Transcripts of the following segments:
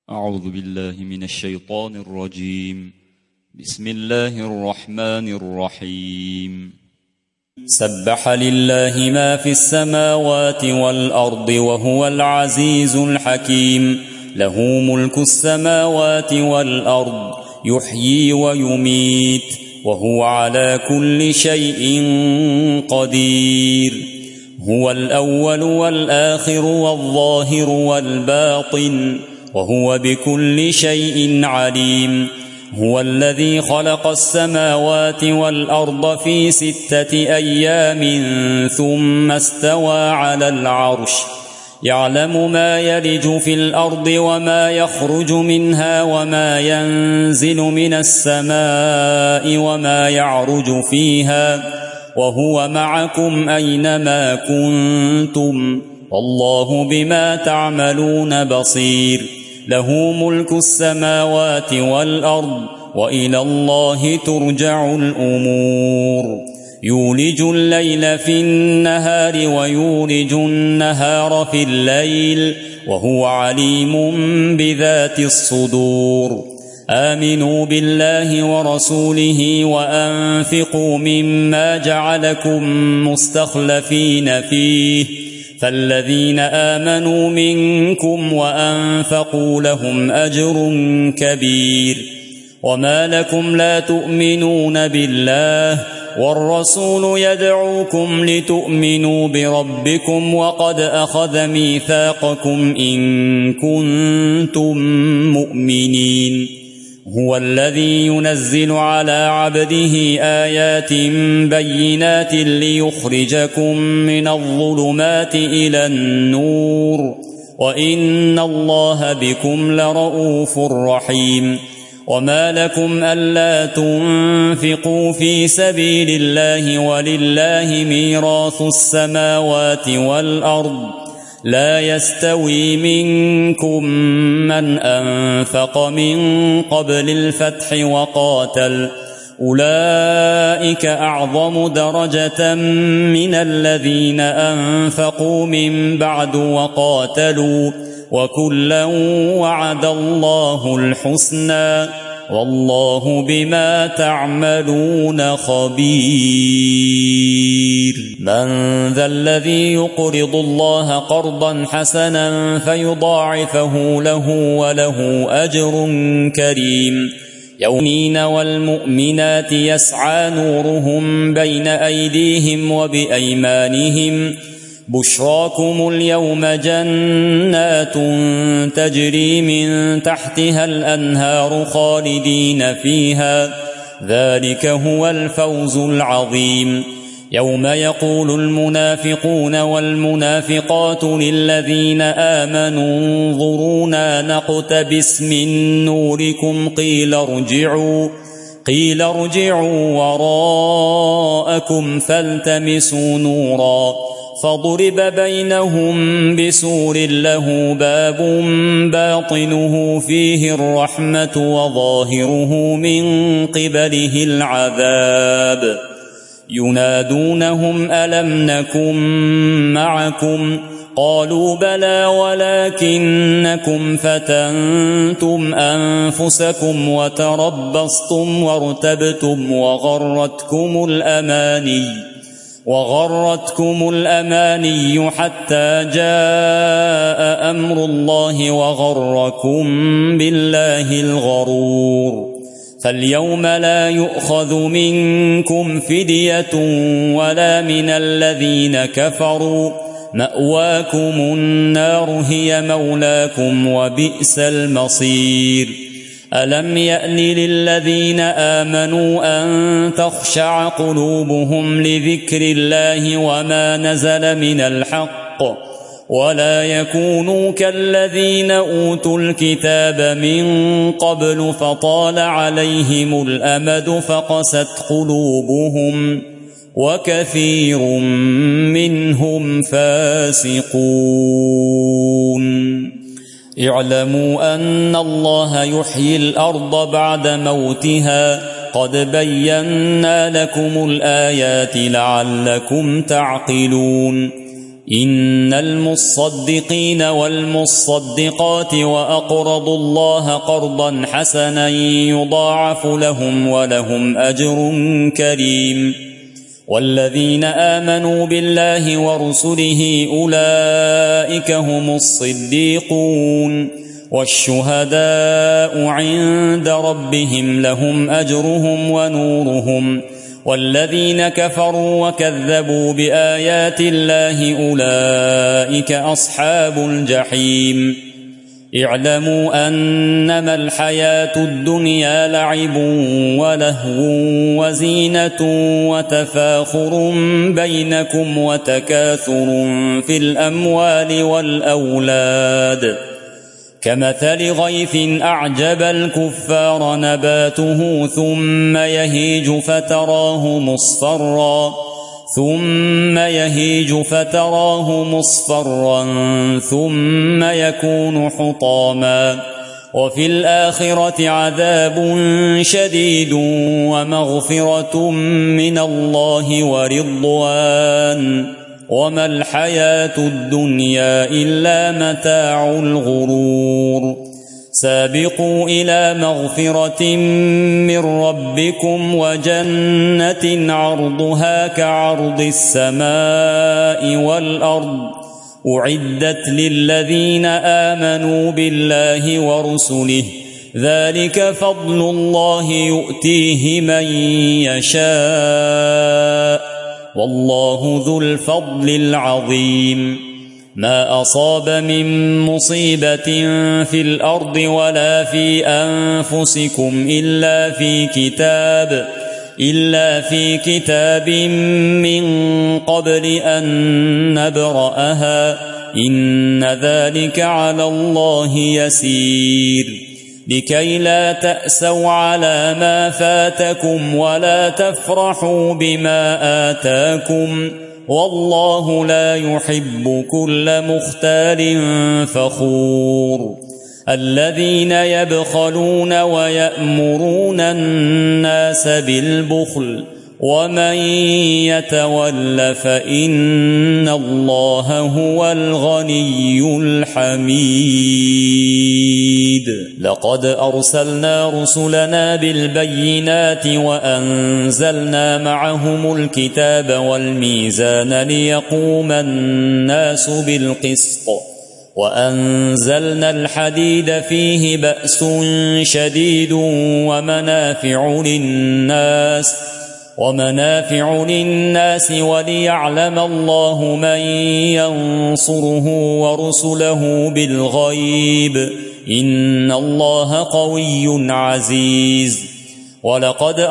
أعوذ بالله من الشيطان الرجيم. بسم الله الرحمن الرحيم. سبح لله ما في السماوات والأرض وهو العزيز الحكيم. له ملك السماوات والأرض يحيي ويميت وهو على كل شيء قدير. هو الأول والآخر والظاهر والباطن وهو بكل شيء عليم. هو الذي خلق السماوات والأرض في 6 أيام ثم استوى على العرش. يعلم ما يلج في الأرض وما يخرج منها وما ينزل من السماء وما يعرج فيها وهو معكم أينما كنتم والله بما تعملون بصير. له ملك السماوات والأرض وإلى الله ترجع الأمور. يولج الليل في النهار ويولج النهار في الليل وهو عليم بذات الصدور. آمنوا بالله ورسوله وأنفقوا مما جعلكم مستخلفين فيه فالذين آمنوا منكم وأنفقوا لهم أجر كبير. وما لكم لا تؤمنون بالله والرسول يدعوكم لتؤمنوا بربكم وقد أخذ ميثاقكم إن كنتم مؤمنين. هو الذي ينزل على عبده آيات بينات ليخرجكم من الظلمات إلى النور وإن الله بكم لرؤوف رحيم. وما لكم ألا تنفقوا في سبيل الله ولله ميراث السماوات والأرض. لا يستوي منكم من أنفق من قبل الفتح وقاتل أولئك أعظم درجة من الذين أنفقوا من بعد وقاتلوا وكلا وعد الله الحسنى والله بما تعملون خبير. من ذا الذي يقرض الله قرضا حسنا فيضاعفه له وله أجر كريم. يومين والمؤمنات يسعى نورهم بين أيديهم وبأيمانهم. بشراكم اليوم جنات تجري من تحتها الأنهار خالدين فيها ذلك هو الفوز العظيم. يوم يقول المنافقون والمنافقات للذين آمنوا انظرونا نقتبس من نوركم قيل ارجعوا وراءكم فالتمسوا نورا فضرب بينهم بسور له باب باطنه فيه الرحمة وظاهره من قبله العذاب. ينادونهم ألم نكن معكم قالوا بلى ولكنكم فتنتم أنفسكم وتربصتم وارتبتم وغرتكم الأماني حتى جاء أمر الله وغركم بالله الغرور. فاليوم لا يؤخذ منكم فدية ولا من الذين كفروا مأواكم النار هي مولاكم وبئس المصير. ألم يأن للذين آمنوا أن تخشع قلوبهم لذكر الله وما نزل من الحق ولا يكونوا كالذين أوتوا الكتاب من قبل فطال عليهم الأمد فقست قلوبهم وكثير منهم فاسقون. اعلموا أن الله يحيي الأرض بعد موتها قد بينا لكم الآيات لعلكم تعقلون. إن المصدقين والمصدقات وأقرضوا الله قرضا حسنا يضاعف لهم ولهم أجر كريم. والذين آمنوا بالله ورسله أولئك هم الصديقون والشهداء عند ربهم لهم أجرهم ونورهم. والذين كفروا وكذبوا بآيات الله أولئك أصحاب الجحيم. اعلموا أنما الحياة الدنيا لعب ولهو وزينة وتفاخر بينكم وتكاثر في الأموال والأولاد كمثل غيث أعجب الكفار نباته ثم يهيج فتراه مصفرا ثم يكون حطاما وفي الآخرة عذاب شديد ومغفرة من الله ورضوان وما الحياة الدنيا إلا متاع الغرور. سابقوا إلى مغفرة من ربكم وجنة عرضها كعرض السماء والأرض أعدت للذين آمنوا بالله ورسله ذلك فضل الله يؤتيه من يشاء والله ذو الفضل العظيم. ما أصاب من مصيبة في الأرض ولا في أنفسكم إلا في كتاب من قبل أن نبرأها إن ذلك على الله يسير. لكي لا تأسوا على ما فاتكم ولا تفرحوا بما آتاكم والله لا يحب كل مختال فخور. الذين يبخلون ويأمرون الناس بالبخل ومن يتول فإن الله هو الغني الحميد. لقد أرسلنا رسلنا بالبينات وأنزلنا معهم الكتاب والميزان ليقوم الناس بالقسط وأنزلنا الحديد فيه بأس شديد ومنافع للناس وليعلم الله من ينصره ورسله بالغيب إن الله قوي عزيز. ولقد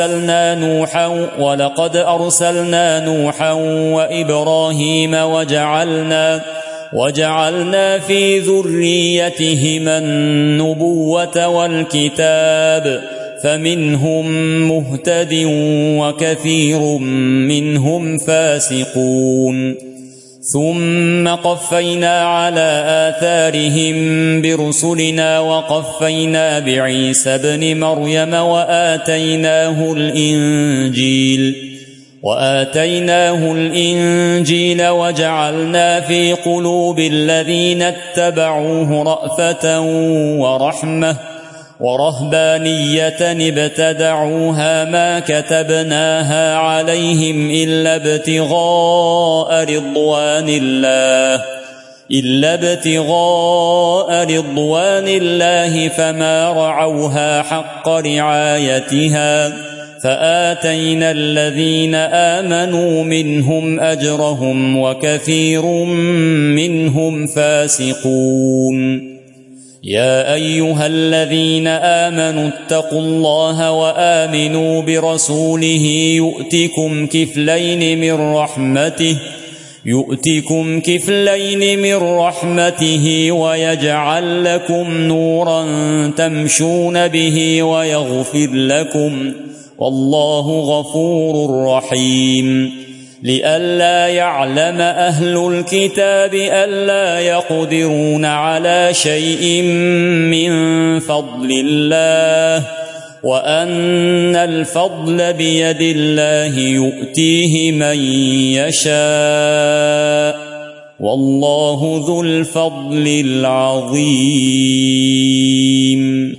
أرسلنا نوحا وإبراهيم وجعلنا في ذريتهما النبوة والكتاب فمنهم مهتد وكثير منهم فاسقون. ثم قفينا على آثارهم برسلنا وقفينا بعيسى ابن مريم وآتيناه الإنجيل وجعلنا في قلوب الذين اتبعوه رأفة ورحمة ورهبانية ابتدعوها ما كتبناها عليهم إلا ابتغاء رضوان الله فما رعوها حق رعايتها فآتينا الذين آمنوا منهم أجرهم وكثير منهم فاسقون. يا أيها الذين آمنوا اتقوا الله وآمنوا برسوله يؤتكم كفلين من رحمته ويجعل لكم نورا تمشون به ويغفر لكم والله غفور رحيم. لئلا يعلم أهل الكتاب ألا يقدرون على شيء من فضل الله وأن الفضل بيد الله يؤتيه من يشاء والله ذو الفضل العظيم.